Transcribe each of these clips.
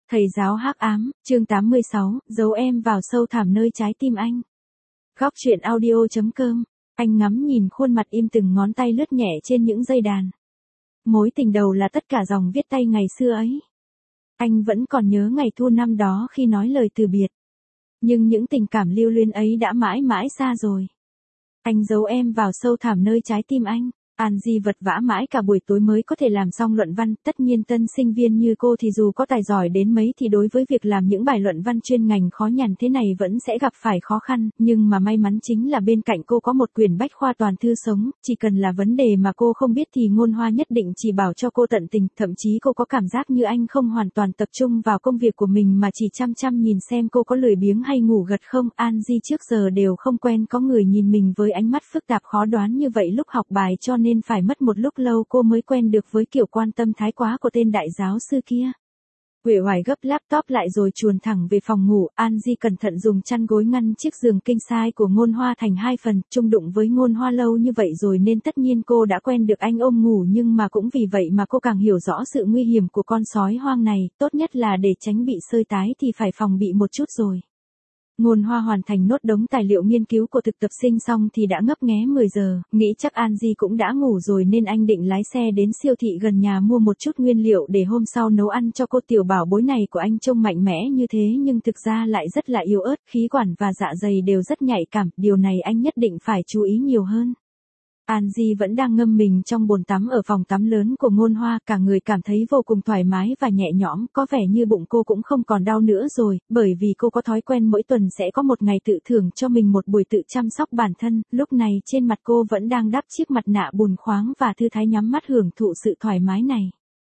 Thầy giáo hắc ám, chương 86, giấu em vào sâu thẳm nơi trái tim anh. Góc truyện audio.com, anh ngắm nhìn khuôn mặt im từng ngón tay lướt nhẹ trên những dây đàn. Mối tình đầu là tất cả dòng viết tay ngày xưa ấy. Anh vẫn còn nhớ ngày thu năm đó khi nói lời từ biệt. Nhưng những tình cảm lưu luyến ấy đã mãi mãi xa rồi. Anh giấu em vào sâu thẳm nơi trái tim anh. An Di vật vã mãi cả buổi tối mới có thể làm xong luận văn, tất nhiên tân sinh viên như cô thì dù có tài giỏi đến mấy thì đối với việc làm những bài luận văn chuyên ngành khó nhằn thế này vẫn sẽ gặp phải khó khăn, nhưng mà may mắn chính là bên cạnh cô có một quyển bách khoa toàn thư sống, chỉ cần là vấn đề mà cô không biết thì Ngôn Hoa nhất định chỉ bảo cho cô tận tình, thậm chí cô có cảm giác như anh không hoàn toàn tập trung vào công việc của mình mà chỉ chăm chăm nhìn xem cô có lười biếng hay ngủ gật không. An Di trước giờ đều không quen có người nhìn mình với ánh mắt phức tạp khó đoán như vậy lúc học bài, cho nên phải mất một lúc lâu cô mới quen được với kiểu quan tâm thái quá của tên đại giáo sư kia. Uể oải gấp laptop lại rồi chuồn thẳng về phòng ngủ. An Di cẩn thận dùng chăn gối ngăn chiếc giường king size của Ngôn Hoa thành hai phần, chung đụng với Ngôn Hoa lâu như vậy rồi nên tất nhiên cô đã quen được anh ôm ngủ, nhưng mà cũng vì vậy mà cô càng hiểu rõ sự nguy hiểm của con sói hoang này, tốt nhất là để tránh bị sơi tái thì phải phòng bị một chút rồi. Ngôn Hoa hoàn thành nốt đống tài liệu nghiên cứu của thực tập sinh xong thì đã ngấp nghé 10 giờ, nghĩ chắc An Di cũng đã ngủ rồi nên anh định lái xe đến siêu thị gần nhà mua một chút nguyên liệu để hôm sau nấu ăn cho cô. Tiểu bảo bối này của anh trông mạnh mẽ như thế nhưng thực ra lại rất là yếu ớt, khí quản và dạ dày đều rất nhạy cảm, điều này anh nhất định phải chú ý nhiều hơn. An Di vẫn đang ngâm mình trong bồn tắm ở phòng tắm lớn của Ngôn Hoa, cả người cảm thấy vô cùng thoải mái và nhẹ nhõm, có vẻ như bụng cô cũng không còn đau nữa rồi, bởi vì cô có thói quen mỗi tuần sẽ có một ngày tự thưởng cho mình một buổi tự chăm sóc bản thân. Lúc này trên mặt cô vẫn đang đắp chiếc mặt nạ bùn khoáng và thư thái nhắm mắt hưởng thụ sự thoải mái này.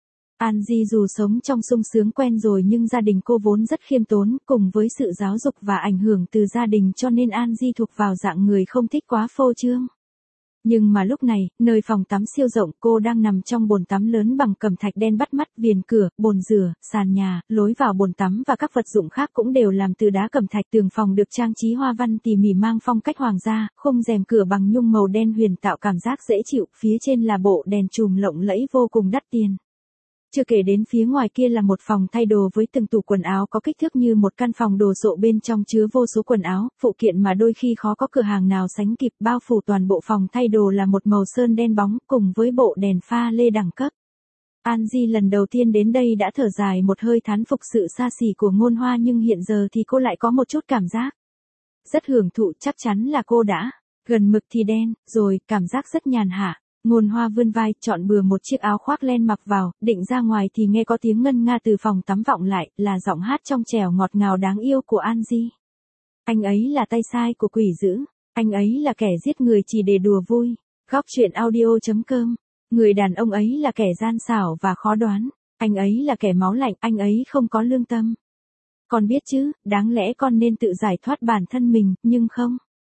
An Di dù sống trong sung sướng quen rồi nhưng gia đình cô vốn rất khiêm tốn, cùng với sự giáo dục và ảnh hưởng từ gia đình cho nên An Di thuộc vào dạng người không thích quá phô trương. Nhưng mà lúc này, nơi phòng tắm siêu rộng, cô đang nằm trong bồn tắm lớn bằng cẩm thạch đen bắt mắt, viền cửa, bồn rửa, sàn nhà, lối vào bồn tắm và các vật dụng khác cũng đều làm từ đá cẩm thạch. Tường phòng được trang trí hoa văn tỉ mỉ mang phong cách hoàng gia, khung rèm cửa bằng nhung màu đen huyền tạo cảm giác dễ chịu, phía trên là bộ đèn chùm lộng lẫy vô cùng đắt tiền. Chưa kể đến phía ngoài kia là một phòng thay đồ với từng tủ quần áo có kích thước như một căn phòng đồ sộ, bên trong chứa vô số quần áo, phụ kiện mà đôi khi khó có cửa hàng nào sánh kịp. Bao phủ toàn bộ phòng thay đồ là một màu sơn đen bóng cùng với bộ đèn pha lê đẳng cấp. An Di lần đầu tiên đến đây đã thở dài một hơi thán phục sự xa xỉ của Ngôn Hoa, nhưng hiện giờ thì cô lại có một chút cảm giác rất hưởng thụ, chắc chắn là cô đã gần mực thì đen rồi, cảm giác rất nhàn hạ. Ngôn Hoa vươn vai, chọn bừa một chiếc áo khoác len mặc vào, định ra ngoài thì nghe có tiếng ngân nga từ phòng tắm vọng lại, là giọng hát trong trẻo ngọt ngào đáng yêu của An Di. Anh ấy là tay sai của quỷ dữ, anh ấy là kẻ giết người chỉ để đùa vui. Góc truyện audio.com, người đàn ông ấy là kẻ gian xảo và khó đoán, anh ấy là kẻ máu lạnh, anh ấy không có lương tâm. Con biết chứ, đáng lẽ con nên tự giải thoát bản thân mình, nhưng không.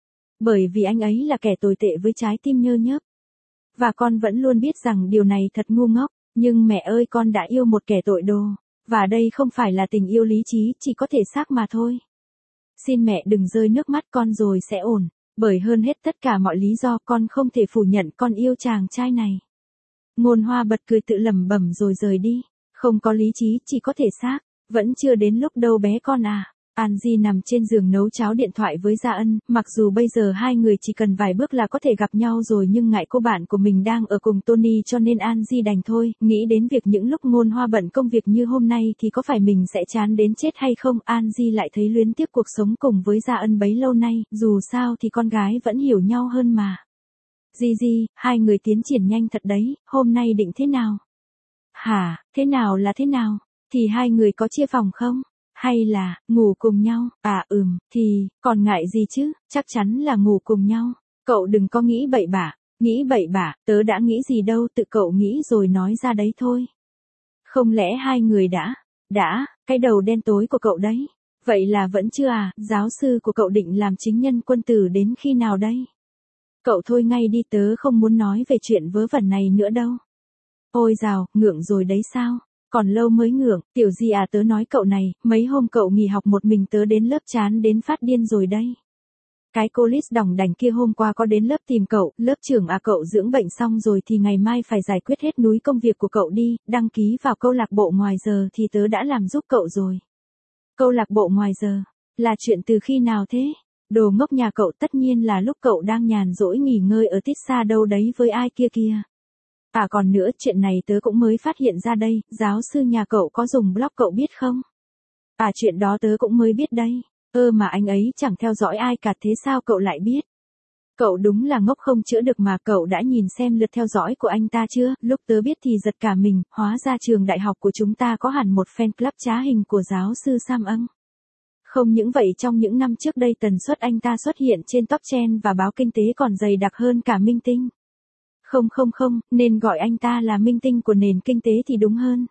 Bởi vì anh ấy là kẻ tồi tệ với trái tim nhơ nhớp. Và con vẫn luôn biết rằng điều này thật ngu ngốc, nhưng mẹ ơi, con đã yêu một kẻ tội đồ, và đây không phải là tình yêu lý trí, chỉ có thể xác mà thôi. Xin mẹ đừng rơi nước mắt con rồi sẽ ổn, bởi hơn hết tất cả mọi lý do con không thể phủ nhận con yêu chàng trai này. Ngôn Hoa bật cười tự lẩm bẩm rồi rời đi, không có lý trí, chỉ có thể xác, vẫn chưa đến lúc đâu bé con à. An Di nằm trên giường nấu cháo điện thoại với Gia Ân, mặc dù bây giờ hai người chỉ cần vài bước là có thể gặp nhau rồi nhưng ngại cô bạn của mình đang ở cùng Tony cho nên An Di đành thôi, nghĩ đến việc những lúc Ngôn Hoa bận công việc như hôm nay thì có phải mình sẽ chán đến chết hay không. An Di lại thấy luyến tiếc cuộc sống cùng với Gia Ân bấy lâu nay, dù sao thì con gái vẫn hiểu nhau hơn mà. Di, hai người tiến triển nhanh thật đấy, hôm nay định thế nào? Hả, thế nào là thế nào? Thì hai người có chia phòng không? Hay là, ngủ cùng nhau? À thì, còn ngại gì chứ, chắc chắn là ngủ cùng nhau. Cậu đừng có nghĩ bậy bạ, tớ đã nghĩ gì đâu, tự cậu nghĩ rồi nói ra đấy thôi. Không lẽ hai người cái đầu đen tối của cậu đấy. Vậy là vẫn chưa à, giáo sư của cậu định làm chính nhân quân tử đến khi nào đây? Cậu thôi ngay đi, tớ không muốn nói về chuyện vớ vẩn này nữa đâu. Ôi dào, ngượng rồi đấy sao? Còn lâu mới ngượng, tiểu Di à, tớ nói cậu này, mấy hôm cậu nghỉ học một mình tớ đến lớp chán đến phát điên rồi đây. Cái cô Liz đỏng đành kia hôm qua có đến lớp tìm cậu, lớp trưởng à cậu dưỡng bệnh xong rồi thì ngày mai phải giải quyết hết núi công việc của cậu đi, đăng ký vào câu lạc bộ ngoài giờ thì tớ đã làm giúp cậu rồi. Câu lạc bộ ngoài giờ, là chuyện từ khi nào thế? Đồ ngốc nhà cậu tất nhiên là lúc cậu đang nhàn rỗi nghỉ ngơi ở tít xa đâu đấy với ai kia kia. À còn nữa chuyện này tớ cũng mới phát hiện ra đây, giáo sư nhà cậu có dùng blog cậu biết không? À chuyện đó tớ cũng mới biết đây. Mà anh ấy chẳng theo dõi ai cả thế sao cậu lại biết? Cậu đúng là ngốc không chữa được mà cậu đã nhìn xem lượt theo dõi của anh ta chưa? Lúc tớ biết thì giật cả mình, hóa ra trường đại học của chúng ta có hẳn một fan club trá hình của giáo sư Sam Ân. Không những vậy trong những năm trước đây tần suất anh ta xuất hiện trên top 10 và báo kinh tế còn dày đặc hơn cả minh tinh. Không, nên gọi anh ta là minh tinh của nền kinh tế thì đúng hơn.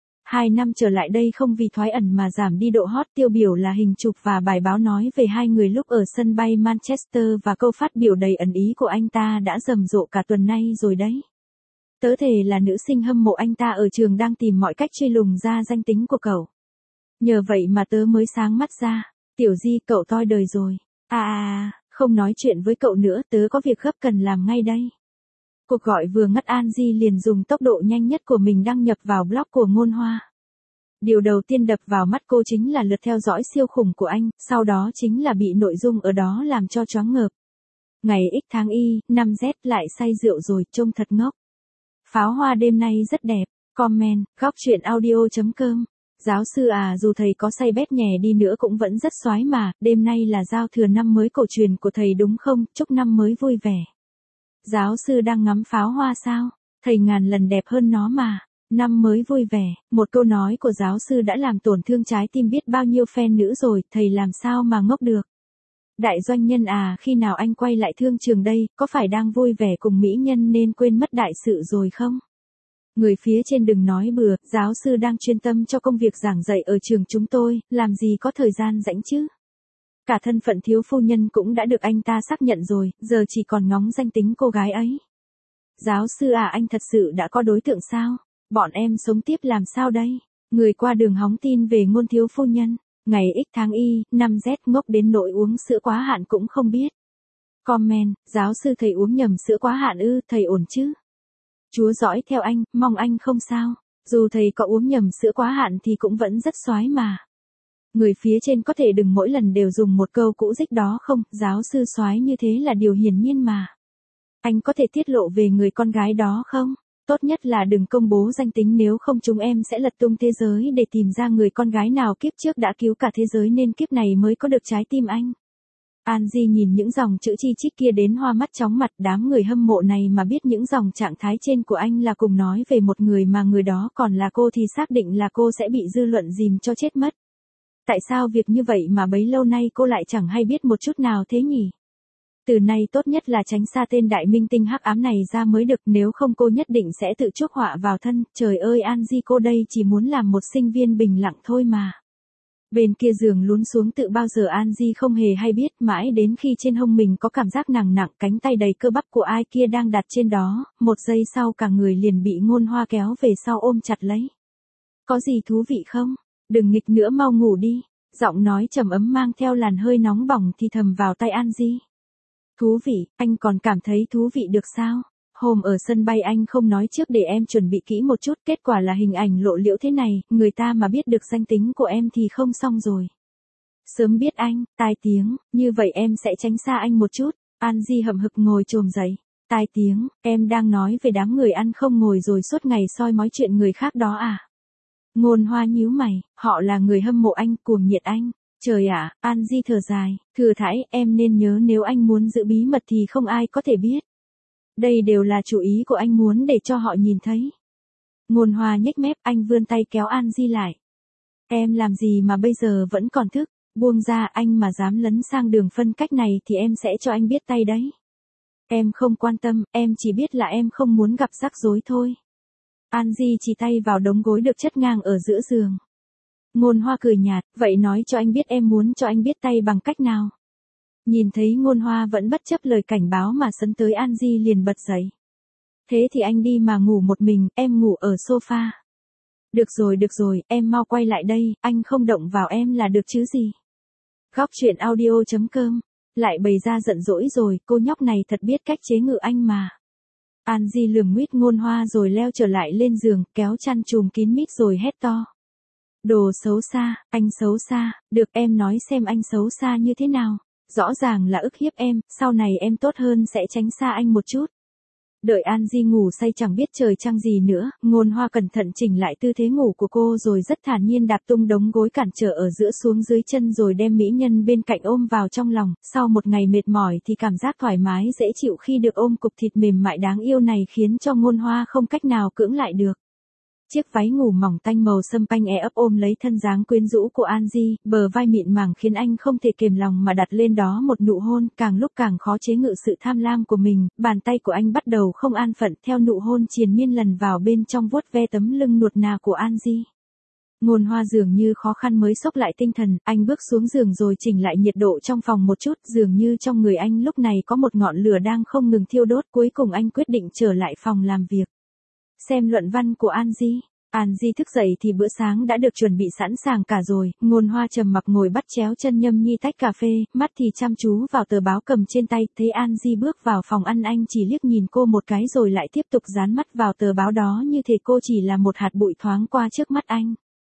2 năm trở lại đây không vì thoái ẩn mà giảm đi độ hot, tiêu biểu là hình chụp và bài báo nói về hai người lúc ở sân bay Manchester và câu phát biểu đầy ẩn ý của anh ta đã rầm rộ cả tuần nay rồi đấy. Tớ thề là nữ sinh hâm mộ anh ta ở trường đang tìm mọi cách truy lùng ra danh tính của cậu. Nhờ vậy mà tớ mới sáng mắt ra. Tiểu Di cậu toi đời rồi. Không nói chuyện với cậu nữa, tớ có việc gấp cần làm ngay đây. Cuộc gọi vừa ngắt An Di liền dùng tốc độ nhanh nhất của mình đăng nhập vào blog của Ngôn Hoa. Điều đầu tiên đập vào mắt cô chính là lượt theo dõi siêu khủng của anh, sau đó chính là bị nội dung ở đó làm cho choáng ngợp. Ngày X tháng Y, 5Z lại say rượu rồi, trông thật ngốc. Pháo hoa đêm nay rất đẹp. Comment, góc truyện audio.com. Giáo sư à, dù thầy có say bét nhè đi nữa cũng vẫn rất xoái mà, đêm nay là giao thừa năm mới cổ truyền của thầy đúng không, chúc năm mới vui vẻ. Giáo sư đang ngắm pháo hoa sao? Thầy ngàn lần đẹp hơn nó mà. Năm mới vui vẻ, một câu nói của giáo sư đã làm tổn thương trái tim biết bao nhiêu fan nữ rồi, thầy làm sao mà ngốc được. Đại doanh nhân à, khi nào anh quay lại thương trường đây, có phải đang vui vẻ cùng mỹ nhân nên quên mất đại sự rồi không? Người phía trên đừng nói bừa, giáo sư đang chuyên tâm cho công việc giảng dạy ở trường chúng tôi, làm gì có thời gian rảnh chứ? Cả thân phận thiếu phu nhân cũng đã được anh ta xác nhận rồi, giờ chỉ còn ngóng danh tính cô gái ấy. Giáo sư à, anh thật sự đã có đối tượng sao? Bọn em sống tiếp làm sao đây? Người qua đường hóng tin về Ngôn thiếu phu nhân. Ngày X tháng Y, 5Z ngốc đến nỗi uống sữa quá hạn cũng không biết. Comment, giáo sư thầy uống nhầm sữa quá hạn ư, thầy ổn chứ? Chúa dõi theo anh, mong anh không sao. Dù thầy có uống nhầm sữa quá hạn thì cũng vẫn rất xoái mà. Người phía trên có thể đừng mỗi lần đều dùng một câu cũ dích đó không, giáo sư xoái như thế là điều hiển nhiên mà. Anh có thể tiết lộ về người con gái đó không? Tốt nhất là đừng công bố danh tính nếu không chúng em sẽ lật tung thế giới để tìm ra người con gái nào kiếp trước đã cứu cả thế giới nên kiếp này mới có được trái tim anh. An Di nhìn những dòng chữ chi chít kia đến hoa mắt chóng mặt, đám người hâm mộ này mà biết những dòng trạng thái trên của anh là cùng nói về một người mà người đó còn là cô thì xác định là cô sẽ bị dư luận dìm cho chết mất. Tại sao việc như vậy mà bấy lâu nay cô lại chẳng hay biết một chút nào thế nhỉ? Từ nay tốt nhất là tránh xa tên đại minh tinh hắc ám này ra mới được, nếu không cô nhất định sẽ tự chuốc họa vào thân. Trời ơi An Di, cô đây chỉ muốn làm một sinh viên bình lặng thôi mà. Bên kia giường lún xuống tự bao giờ An Di không hề hay biết, mãi đến khi trên hông mình có cảm giác nặng nặng, cánh tay đầy cơ bắp của ai kia đang đặt trên đó, một giây sau cả người liền bị Ngôn Hoa kéo về sau ôm chặt lấy. Có gì thú vị không? Đừng nghịch nữa, mau ngủ đi. Giọng nói trầm ấm mang theo làn hơi nóng bỏng thì thầm vào tai An Di. Thú vị, anh còn cảm thấy thú vị được sao? Hôm ở sân bay anh không nói trước để em chuẩn bị kỹ một chút, kết quả là hình ảnh lộ liễu thế này, người ta mà biết được danh tính của em thì không xong rồi. Sớm biết anh, tai tiếng, như vậy em sẽ tránh xa anh một chút. An Di hậm hực ngồi chồm dậy. Tai tiếng, em đang nói về đám người ăn không ngồi rồi suốt ngày soi mói chuyện người khác đó à? Ngôn Hoa nhíu mày, họ là người hâm mộ anh, cuồng nhiệt anh. Trời ạ, An Di thở dài, thừa thãi, em nên nhớ nếu anh muốn giữ bí mật thì không ai có thể biết. Đây đều là chủ ý của anh muốn để cho họ nhìn thấy. Ngôn Hoa nhếch mép, anh vươn tay kéo An Di lại. Em làm gì mà bây giờ vẫn còn thức, buông ra, anh mà dám lấn sang đường phân cách này thì em sẽ cho anh biết tay đấy. Em không quan tâm, em chỉ biết là em không muốn gặp rắc rối thôi. An Di chỉ tay vào đống gối được chất ngang ở giữa giường. Ngôn Hoa cười nhạt, vậy nói cho anh biết em muốn cho anh biết tay bằng cách nào. Nhìn thấy Ngôn Hoa vẫn bất chấp lời cảnh báo mà sấn tới, An Di liền bật dậy. Thế thì anh đi mà ngủ một mình, em ngủ ở sofa. Được rồi, em mau quay lại đây, anh không động vào em là được chứ gì. Góc truyện audio.com lại bày ra giận dỗi rồi, cô nhóc này thật biết cách chế ngự anh mà. An Di lườm nguýt Ngôn Hoa rồi leo trở lại lên giường, kéo chăn trùm kín mít rồi hét to. Đồ xấu xa, anh xấu xa, được em nói xem anh xấu xa như thế nào. Rõ ràng là ức hiếp em, sau này em tốt hơn sẽ tránh xa anh một chút. Đợi An Di ngủ say chẳng biết trời trăng gì nữa, Ngôn Hoa cẩn thận chỉnh lại tư thế ngủ của cô rồi rất thản nhiên đạp tung đống gối cản trở ở giữa xuống dưới chân rồi đem mỹ nhân bên cạnh ôm vào trong lòng, sau một ngày mệt mỏi thì cảm giác thoải mái dễ chịu khi được ôm cục thịt mềm mại đáng yêu này khiến cho Ngôn Hoa không cách nào cưỡng lại được. Chiếc váy ngủ mỏng tanh màu sâm panh ấp ôm lấy thân dáng quyến rũ của An Di, bờ vai mịn màng khiến anh không thể kiềm lòng mà đặt lên đó một nụ hôn, càng lúc càng khó chế ngự sự tham lam của mình, bàn tay của anh bắt đầu không an phận theo nụ hôn triền miên lần vào bên trong vuốt ve tấm lưng nuột nà của An Di. Ngôn Hoa dường như khó khăn mới xốc lại tinh thần, anh bước xuống giường rồi chỉnh lại nhiệt độ trong phòng một chút, dường như trong người anh lúc này có một ngọn lửa đang không ngừng thiêu đốt, cuối cùng anh quyết định trở lại phòng làm việc. Xem luận văn của An Di. An Di thức dậy thì bữa sáng đã được chuẩn bị sẵn sàng cả rồi, Ngôn Hoa trầm mặc ngồi bắt chéo chân nhâm nhi tách cà phê, mắt thì chăm chú vào tờ báo cầm trên tay, thấy An Di bước vào phòng ăn anh chỉ liếc nhìn cô một cái rồi lại tiếp tục dán mắt vào tờ báo đó như thể cô chỉ là một hạt bụi thoáng qua trước mắt anh.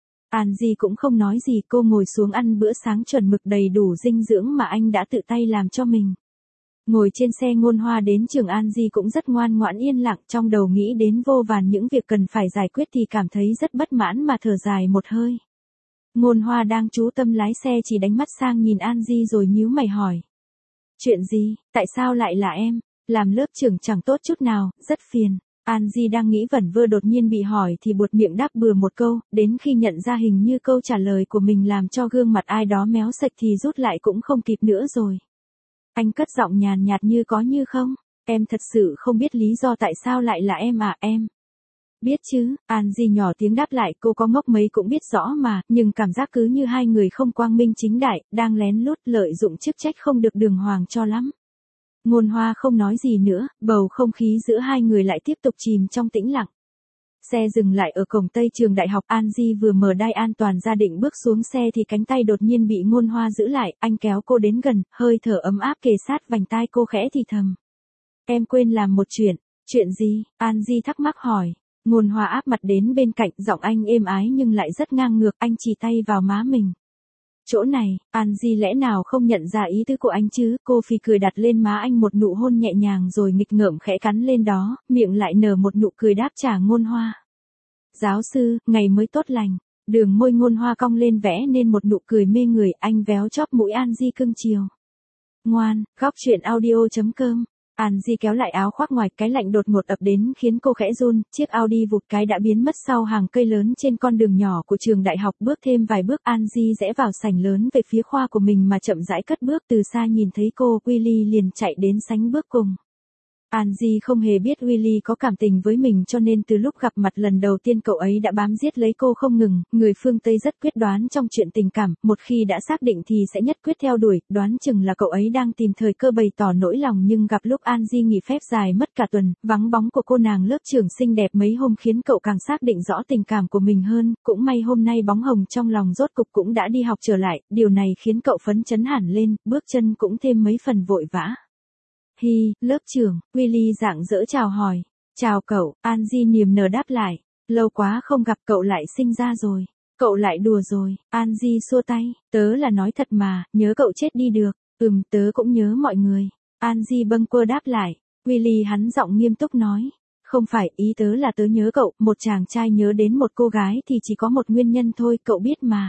An Di cũng không nói gì, cô ngồi xuống ăn bữa sáng chuẩn mực đầy đủ dinh dưỡng mà anh đã tự tay làm cho mình. Ngồi trên xe Ngôn Hoa đến trường, An Di cũng rất ngoan ngoãn yên lặng, trong đầu nghĩ đến vô vàn những việc cần phải giải quyết thì cảm thấy rất bất mãn mà thở dài một hơi. Ngôn Hoa đang chú tâm lái xe chỉ đánh mắt sang nhìn An Di rồi nhíu mày hỏi. Chuyện gì, tại sao lại là em? Làm lớp trưởng chẳng tốt chút nào, rất phiền. An Di đang nghĩ vẩn vơ đột nhiên bị hỏi thì buột miệng đáp bừa một câu, đến khi nhận ra hình như câu trả lời của mình làm cho gương mặt ai đó méo sạch thì rút lại cũng không kịp nữa rồi. Anh cất giọng nhàn nhạt như có như không, em thật sự không biết lý do tại sao lại là em à em. Biết chứ, An Di nhỏ tiếng đáp lại, cô có ngốc mấy cũng biết rõ mà, nhưng cảm giác cứ như hai người không quang minh chính đại, đang lén lút lợi dụng chức trách không được đường hoàng cho lắm. Ngôn Hoa không nói gì nữa, bầu không khí giữa hai người lại tiếp tục chìm trong tĩnh lặng. Xe dừng lại ở cổng Tây trường đại học, An Di vừa mở đai an toàn ra định bước xuống xe thì cánh tay đột nhiên bị Ngôn Hoa giữ lại, anh kéo cô đến gần, hơi thở ấm áp kề sát vành tai cô khẽ thì thầm. Em quên làm một chuyện gì? An Di thắc mắc hỏi. Ngôn Hoa áp mặt đến bên cạnh, giọng anh êm ái nhưng lại rất ngang ngược, anh chỉ tay vào má mình. Chỗ này, An Di lẽ nào không nhận ra ý tứ của anh chứ, cô phì cười đặt lên má anh một nụ hôn nhẹ nhàng rồi nghịch ngợm khẽ cắn lên đó, miệng lại nở một nụ cười đáp trả Ngôn Hoa. Giáo sư, ngày mới tốt lành, đường môi Ngôn Hoa cong lên vẽ nên một nụ cười mê người, anh véo chóp mũi An Di cưng chiều. Ngoan, góc truyện audio.com. An Di kéo lại áo khoác ngoài, cái lạnh đột ngột ập đến khiến cô khẽ run, chiếc Audi vụt cái đã biến mất sau hàng cây lớn trên con đường nhỏ của trường đại học, bước thêm vài bước An Di rẽ vào sảnh lớn về phía khoa của mình mà chậm rãi cất bước, từ xa nhìn thấy cô, Willy liền chạy đến sánh bước cùng. An Di không hề biết Willy có cảm tình với mình cho nên từ lúc gặp mặt lần đầu tiên cậu ấy đã bám giết lấy cô không ngừng, người phương Tây rất quyết đoán trong chuyện tình cảm, một khi đã xác định thì sẽ nhất quyết theo đuổi, đoán chừng là cậu ấy đang tìm thời cơ bày tỏ nỗi lòng nhưng gặp lúc An Di nghỉ phép dài mất cả tuần, vắng bóng của cô nàng lớp trưởng xinh đẹp mấy hôm khiến cậu càng xác định rõ tình cảm của mình hơn, cũng may hôm nay bóng hồng trong lòng rốt cục cũng đã đi học trở lại, điều này khiến cậu phấn chấn hẳn lên, bước chân cũng thêm mấy phần vội vã. Hi, lớp trưởng, Willy rạng rỡ chào hỏi. Chào cậu, An Di niềm nở đáp lại. Lâu quá không gặp cậu lại sinh ra rồi. Cậu lại đùa rồi, An Di xua tay. Tớ là nói thật mà, nhớ cậu chết đi được. Tớ cũng nhớ mọi người. An Di bâng quơ đáp lại. Willy hắn giọng nghiêm túc nói. Không phải, ý tớ là tớ nhớ cậu, một chàng trai nhớ đến một cô gái thì chỉ có một nguyên nhân thôi, cậu biết mà.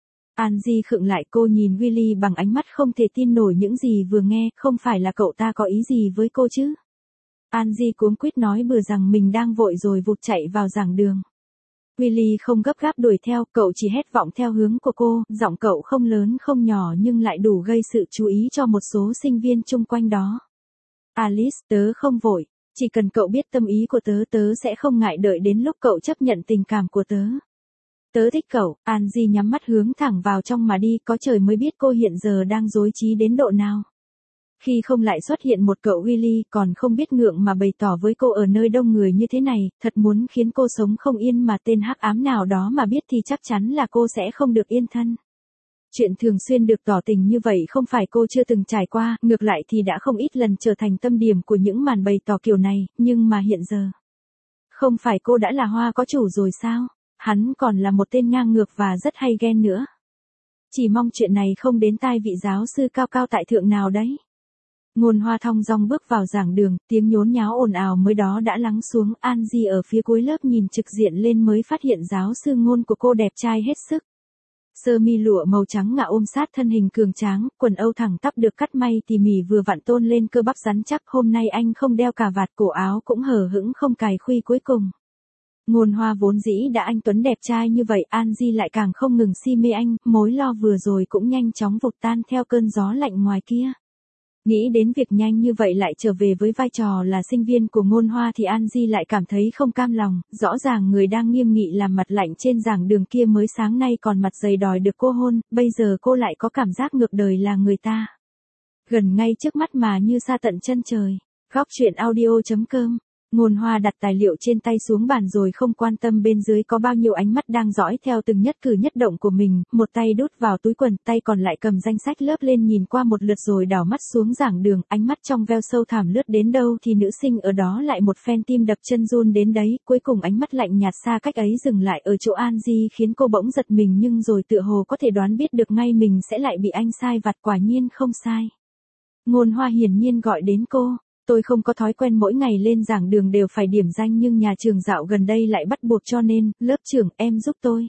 An Di khựng lại, cô nhìn Willy bằng ánh mắt không thể tin nổi những gì vừa nghe, không phải là cậu ta có ý gì với cô chứ? An Di cuống quýt nói bừa rằng mình đang vội rồi vụt chạy vào giảng đường. Willy không gấp gáp đuổi theo, cậu chỉ hét vọng theo hướng của cô, giọng cậu không lớn không nhỏ nhưng lại đủ gây sự chú ý cho một số sinh viên chung quanh đó. Alice, tớ không vội, chỉ cần cậu biết tâm ý của tớ sẽ không ngại đợi đến lúc cậu chấp nhận tình cảm của tớ. Tớ thích cậu, An Di nhắm mắt hướng thẳng vào trong mà đi, có trời mới biết cô hiện giờ đang rối trí đến độ nào. Khi không lại xuất hiện một cậu Willy còn không biết ngượng mà bày tỏ với cô ở nơi đông người như thế này, thật muốn khiến cô sống không yên mà tên hắc ám nào đó mà biết thì chắc chắn là cô sẽ không được yên thân. Chuyện thường xuyên được tỏ tình như vậy không phải cô chưa từng trải qua, ngược lại thì đã không ít lần trở thành tâm điểm của những màn bày tỏ kiểu này, nhưng mà hiện giờ. Không phải cô đã là hoa có chủ rồi sao? Hắn còn là một tên ngang ngược và rất hay ghen nữa. Chỉ mong chuyện này không đến tai vị giáo sư cao cao tại thượng nào đấy. Ngôn Hoa thong dong bước vào giảng đường, tiếng nhốn nháo ồn ào mới đó đã lắng xuống. An Di ở phía cuối lớp nhìn trực diện lên mới phát hiện giáo sư Ngôn của cô đẹp trai hết sức. Sơ mi lụa màu trắng ngà ôm sát thân hình cường tráng, quần âu thẳng tắp được cắt may tỉ mỉ vừa vặn tôn lên cơ bắp rắn chắc. Hôm nay anh không đeo cà vạt, cổ áo cũng hở hững không cài khuy cuối cùng. Ngôn Hoa vốn dĩ đã anh tuấn đẹp trai như vậy, An Di lại càng không ngừng si mê anh, mối lo vừa rồi cũng nhanh chóng vụt tan theo cơn gió lạnh ngoài kia. Nghĩ đến việc nhanh như vậy lại trở về với vai trò là sinh viên của Ngôn Hoa thì An Di lại cảm thấy không cam lòng, rõ ràng người đang nghiêm nghị làm mặt lạnh trên giảng đường kia mới sáng nay còn mặt dày đòi được cô hôn, bây giờ cô lại có cảm giác ngược đời là người ta. Gần ngay trước mắt mà như xa tận chân trời. Góc truyện audio.com. Ngôn Hoa đặt tài liệu trên tay xuống bàn rồi không quan tâm bên dưới có bao nhiêu ánh mắt đang dõi theo từng nhất cử nhất động của mình, một tay đút vào túi quần, tay còn lại cầm danh sách lớp lên nhìn qua một lượt rồi đảo mắt xuống giảng đường, ánh mắt trong veo sâu thẳm lướt đến đâu thì nữ sinh ở đó lại một phen tim đập chân run đến đấy, cuối cùng ánh mắt lạnh nhạt xa cách ấy dừng lại ở chỗ An Di khiến cô bỗng giật mình nhưng rồi tựa hồ có thể đoán biết được ngay mình sẽ lại bị anh sai vặt, quả nhiên không sai. Ngôn Hoa hiển nhiên gọi đến cô. Tôi không có thói quen mỗi ngày lên giảng đường đều phải điểm danh nhưng nhà trường dạo gần đây lại bắt buộc cho nên, lớp trưởng em giúp tôi.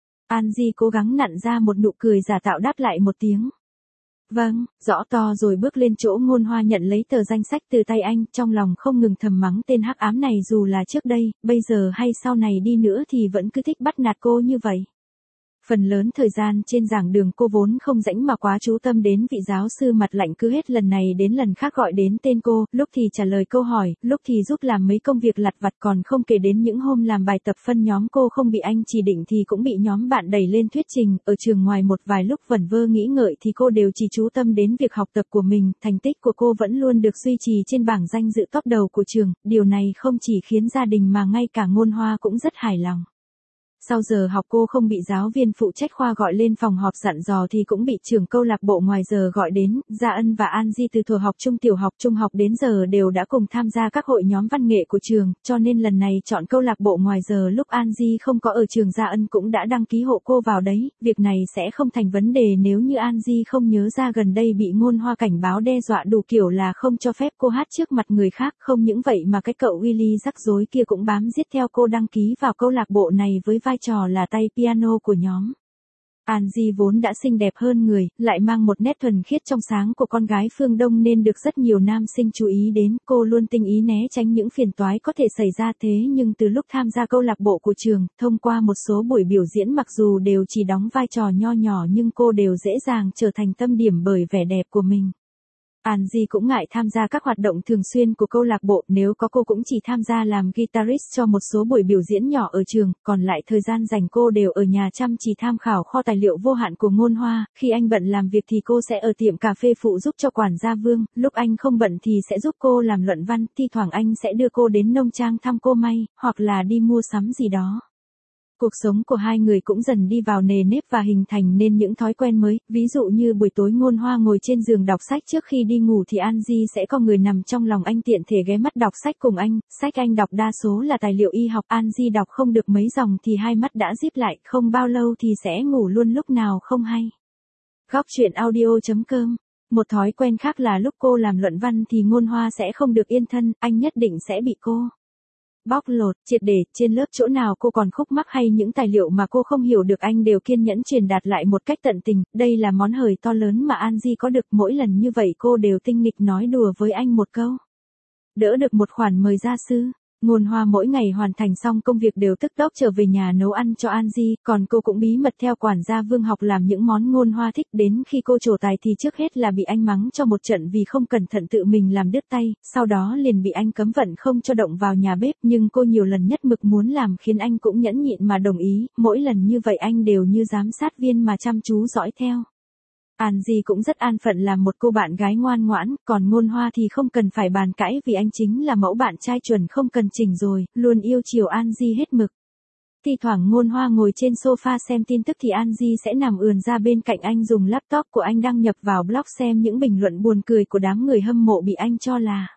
An Di cố gắng nặn ra một nụ cười giả tạo đáp lại một tiếng. Vâng, rõ to rồi bước lên chỗ Ngôn Hoa nhận lấy tờ danh sách từ tay anh, trong lòng không ngừng thầm mắng tên hắc ám này dù là trước đây, bây giờ hay sau này đi nữa thì vẫn cứ thích bắt nạt cô như vậy. Phần lớn thời gian trên giảng đường cô vốn không rảnh mà quá chú tâm đến vị giáo sư mặt lạnh cứ hết lần này đến lần khác gọi đến tên cô, lúc thì trả lời câu hỏi, lúc thì giúp làm mấy công việc lặt vặt, còn không kể đến những hôm làm bài tập phân nhóm cô không bị anh chỉ định thì cũng bị nhóm bạn đẩy lên thuyết trình, ở trường ngoài một vài lúc vẩn vơ nghĩ ngợi thì cô đều chỉ chú tâm đến việc học tập của mình, thành tích của cô vẫn luôn được duy trì trên bảng danh dự top đầu của trường, điều này không chỉ khiến gia đình mà ngay cả Ngôn Hoa cũng rất hài lòng. Sau giờ học cô không bị giáo viên phụ trách khoa gọi lên phòng họp dặn dò thì cũng bị trưởng câu lạc bộ ngoài giờ gọi đến. Gia Ân và An Di từ thuở học trung tiểu học trung học đến giờ đều đã cùng tham gia các hội nhóm văn nghệ của trường, cho nên lần này chọn câu lạc bộ ngoài giờ lúc An Di không có ở trường. Gia Ân cũng đã đăng ký hộ cô vào đấy, việc này sẽ không thành vấn đề nếu như An Di không nhớ ra gần đây bị Ngôn Hoa cảnh báo đe dọa đủ kiểu là không cho phép cô hát trước mặt người khác, không những vậy mà cái cậu Willy rắc rối kia cũng bám giết theo cô đăng ký vào câu lạc bộ này với vai trò là tay piano của nhóm. An Di vốn đã xinh đẹp hơn người, lại mang một nét thuần khiết trong sáng của con gái phương Đông nên được rất nhiều nam sinh chú ý đến. Cô luôn tinh ý né tránh những phiền toái có thể xảy ra thế nhưng từ lúc tham gia câu lạc bộ của trường, thông qua một số buổi biểu diễn mặc dù đều chỉ đóng vai trò nho nhỏ nhưng cô đều dễ dàng trở thành tâm điểm bởi vẻ đẹp của mình. An Di cũng ngại tham gia các hoạt động thường xuyên của câu lạc bộ, nếu có cô cũng chỉ tham gia làm guitarist cho một số buổi biểu diễn nhỏ ở trường, còn lại thời gian dành cô đều ở nhà chăm chỉ tham khảo kho tài liệu vô hạn của Ngôn Hoa, khi anh bận làm việc thì cô sẽ ở tiệm cà phê phụ giúp cho quản gia Vương, lúc anh không bận thì sẽ giúp cô làm luận văn, thi thoảng anh sẽ đưa cô đến nông trang thăm cô may, hoặc là đi mua sắm gì đó. Cuộc sống của hai người cũng dần đi vào nề nếp và hình thành nên những thói quen mới, ví dụ như buổi tối Ngôn Hoa ngồi trên giường đọc sách trước khi đi ngủ thì An Di sẽ có người nằm trong lòng anh tiện thể ghé mắt đọc sách cùng anh, sách anh đọc đa số là tài liệu y học, An Di đọc không được mấy dòng thì hai mắt đã díp lại, không bao lâu thì sẽ ngủ luôn lúc nào không hay. Góc truyện audio.com. Một thói quen khác là lúc cô làm luận văn thì Ngôn Hoa sẽ không được yên thân, anh nhất định sẽ bị cô bóc lột, triệt để, trên lớp chỗ nào cô còn khúc mắc hay những tài liệu mà cô không hiểu được anh đều kiên nhẫn truyền đạt lại một cách tận tình, đây là món hời to lớn mà An Di có được, mỗi lần như vậy cô đều tinh nghịch nói đùa với anh một câu. Đỡ được một khoản mời gia sư. Ngôn Hoa mỗi ngày hoàn thành xong công việc đều tức tốc trở về nhà nấu ăn cho An Di, còn cô cũng bí mật theo quản gia Vương học làm những món Ngôn Hoa thích, đến khi cô trổ tài thì trước hết là bị anh mắng cho một trận vì không cẩn thận tự mình làm đứt tay, sau đó liền bị anh cấm vận không cho động vào nhà bếp, nhưng cô nhiều lần nhất mực muốn làm khiến anh cũng nhẫn nhịn mà đồng ý, mỗi lần như vậy anh đều như giám sát viên mà chăm chú dõi theo. An Di cũng rất an phận làm một cô bạn gái ngoan ngoãn, còn Ngôn Hoa thì không cần phải bàn cãi vì anh chính là mẫu bạn trai chuẩn không cần chỉnh rồi, luôn yêu chiều An Di hết mực. Thi thoảng Ngôn Hoa ngồi trên sofa xem tin tức thì Angie sẽ nằm ườn ra bên cạnh anh dùng laptop của anh đăng nhập vào blog xem những bình luận buồn cười của đám người hâm mộ bị anh cho là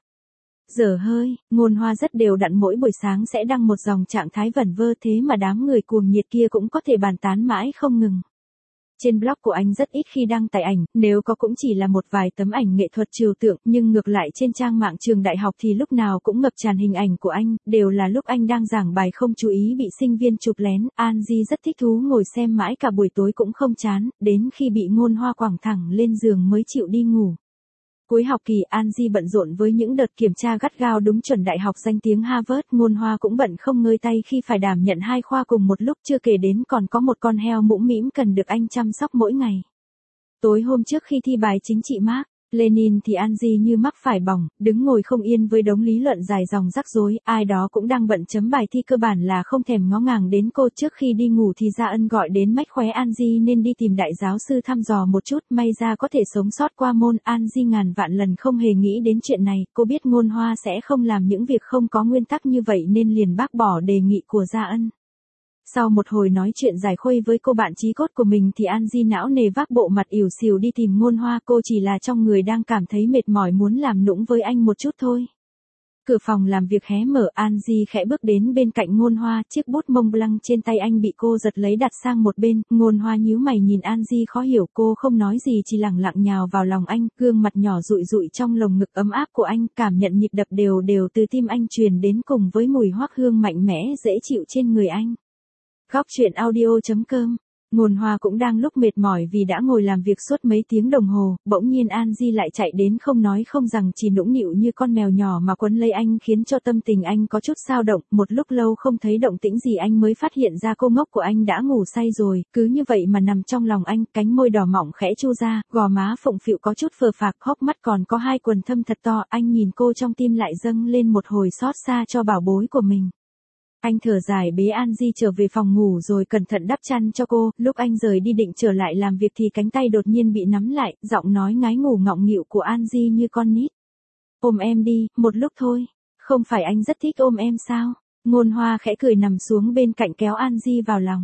dở hơi. Ngôn Hoa rất đều đặn mỗi buổi sáng sẽ đăng một dòng trạng thái vẩn vơ, thế mà đám người cuồng nhiệt kia cũng có thể bàn tán mãi không ngừng. Trên blog của anh rất ít khi đăng tải ảnh, nếu có cũng chỉ là một vài tấm ảnh nghệ thuật trừu tượng, nhưng ngược lại trên trang mạng trường đại học thì lúc nào cũng ngập tràn hình ảnh của anh, đều là lúc anh đang giảng bài không chú ý bị sinh viên chụp lén. Angie rất thích thú ngồi xem mãi cả buổi tối cũng không chán, đến khi bị Ngôn Hoa quẳng thẳng lên giường mới chịu đi ngủ. Cuối học kỳ Angie bận rộn với những đợt kiểm tra gắt gao đúng chuẩn đại học danh tiếng Harvard. Ngôn Hoa cũng bận không ngơi tay khi phải đảm nhận 2 khoa cùng một lúc, chưa kể đến còn có một con heo mũm mĩm cần được anh chăm sóc mỗi ngày. Tối hôm trước khi thi bài chính trị Mác Lênin thì Angie như mắc phải bỏng, đứng ngồi không yên với đống lý luận dài dòng rắc rối, ai đó cũng đang bận chấm bài thi cơ bản là không thèm ngó ngàng đến cô. Trước khi đi ngủ thì Gia Ân gọi đến mách khóe Angie nên đi tìm đại giáo sư thăm dò một chút, may ra có thể sống sót qua môn. Angie ngàn vạn lần không hề nghĩ đến chuyện này, cô biết Ngôn Hoa sẽ không làm những việc không có nguyên tắc như vậy nên liền bác bỏ đề nghị của Gia Ân. Sau một hồi nói chuyện giải khuây với cô bạn chí cốt của mình thì Angie não nề vác bộ mặt ỉu xìu đi tìm Ngôn Hoa, cô chỉ là trong người đang cảm thấy mệt mỏi muốn làm nũng với anh một chút thôi. Cửa phòng làm việc hé mở, Angie khẽ bước đến bên cạnh Ngôn Hoa, chiếc bút Mont Blanc trên tay anh bị cô giật lấy đặt sang một bên. Ngôn Hoa nhíu mày nhìn Angie khó hiểu, cô không nói gì chỉ lẳng lặng nhào vào lòng anh, gương mặt nhỏ rụi rụi trong lồng ngực ấm áp của anh, cảm nhận nhịp đập đều đều từ tim anh truyền đến cùng với mùi hoắc hương mạnh mẽ dễ chịu trên người anh. Góc truyện audio.com. Ngôn Hoa cũng đang lúc mệt mỏi vì đã ngồi làm việc suốt mấy tiếng đồng hồ, bỗng nhiên Angie lại chạy đến không nói không rằng chỉ nũng nịu như con mèo nhỏ mà quấn lấy anh khiến cho tâm tình anh có chút dao động. Một lúc lâu không thấy động tĩnh gì anh mới phát hiện ra cô ngốc của anh đã ngủ say rồi, cứ như vậy mà nằm trong lòng anh, cánh môi đỏ mọng khẽ chu ra, gò má phụng phịu có chút phờ phạc, hốc mắt còn có 2 quầng thâm thật to. Anh nhìn cô trong tim lại dâng lên một hồi xót xa cho bảo bối của mình. Anh thở dài bế Angie trở về phòng ngủ rồi cẩn thận đắp chăn cho cô. Lúc anh rời đi định trở lại làm việc thì cánh tay đột nhiên bị nắm lại, giọng nói ngái ngủ ngọng nghịu của Angie như con nít. Ôm em đi, một lúc thôi. Không phải anh rất thích ôm em sao? Ngôn Hoa khẽ cười nằm xuống bên cạnh kéo Angie vào lòng.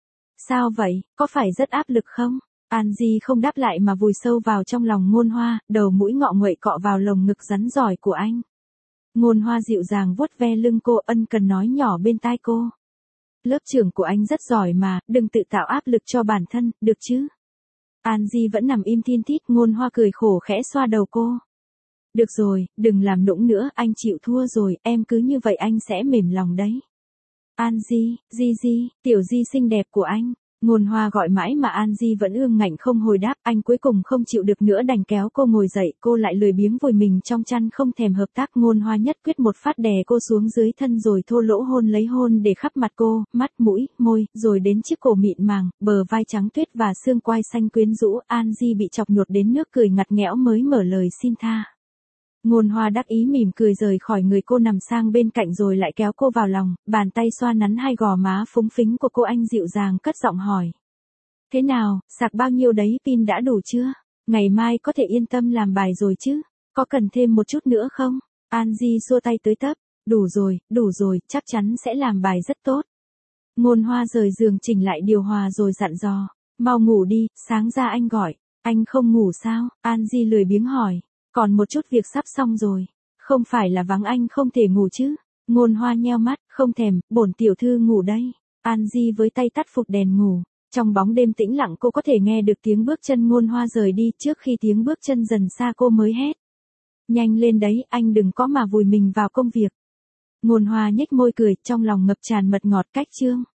Sao vậy, có phải rất áp lực không? Angie không đáp lại mà vùi sâu vào trong lòng Ngôn Hoa, đầu mũi ngọ nguậy cọ vào lồng ngực rắn giỏi của anh. Ngôn Hoa dịu dàng vuốt ve lưng cô, ân cần nói nhỏ bên tai cô. Lớp trưởng của anh rất giỏi mà, đừng tự tạo áp lực cho bản thân, được chứ? Angie vẫn nằm im thin thít. Ngôn Hoa cười khổ khẽ xoa đầu cô. Được rồi, đừng làm nũng nữa, anh chịu thua rồi, em cứ như vậy anh sẽ mềm lòng đấy. Angie, Gigi, tiểu Di xinh đẹp của anh. Ngôn Hoa gọi mãi mà Angie vẫn ương ngạnh không hồi đáp, anh cuối cùng không chịu được nữa đành kéo cô ngồi dậy, cô lại lười biếng vùi mình trong chăn không thèm hợp tác. Ngôn Hoa nhất quyết một phát đè cô xuống dưới thân rồi thô lỗ hôn lấy hôn để khắp mặt cô, mắt, mũi, môi, rồi đến chiếc cổ mịn màng, bờ vai trắng tuyết và xương quai xanh quyến rũ. Angie bị chọc nhột đến nước cười ngặt nghẽo mới mở lời xin tha. Ngôn Hoa đắc ý mỉm cười rời khỏi người cô nằm sang bên cạnh rồi lại kéo cô vào lòng, bàn tay xoa nắn 2 gò má phúng phính của cô. Anh dịu dàng cất giọng hỏi. Thế nào, sạc bao nhiêu đấy, pin đã đủ chưa? Ngày mai có thể yên tâm làm bài rồi chứ? Có cần thêm một chút nữa không? Angie xua tay tới tấp. Đủ rồi, chắc chắn sẽ làm bài rất tốt. Ngôn Hoa rời giường chỉnh lại điều hòa rồi dặn dò. Mau ngủ đi, sáng ra anh gọi. Anh không ngủ sao? Angie lười biếng hỏi. Còn một chút việc sắp xong rồi. Không phải là vắng anh không thể ngủ chứ? Ngôn Hoa nheo mắt, không thèm, bổn tiểu thư ngủ đây. Angie với tay tắt phục đèn ngủ. Trong bóng đêm tĩnh lặng cô có thể nghe được tiếng bước chân Ngôn Hoa rời đi. Trước khi tiếng bước chân dần xa cô mới hét. Nhanh lên đấy, anh đừng có mà vùi mình vào công việc. Ngôn Hoa nhếch môi cười, trong lòng ngập tràn mật ngọt. Cách chương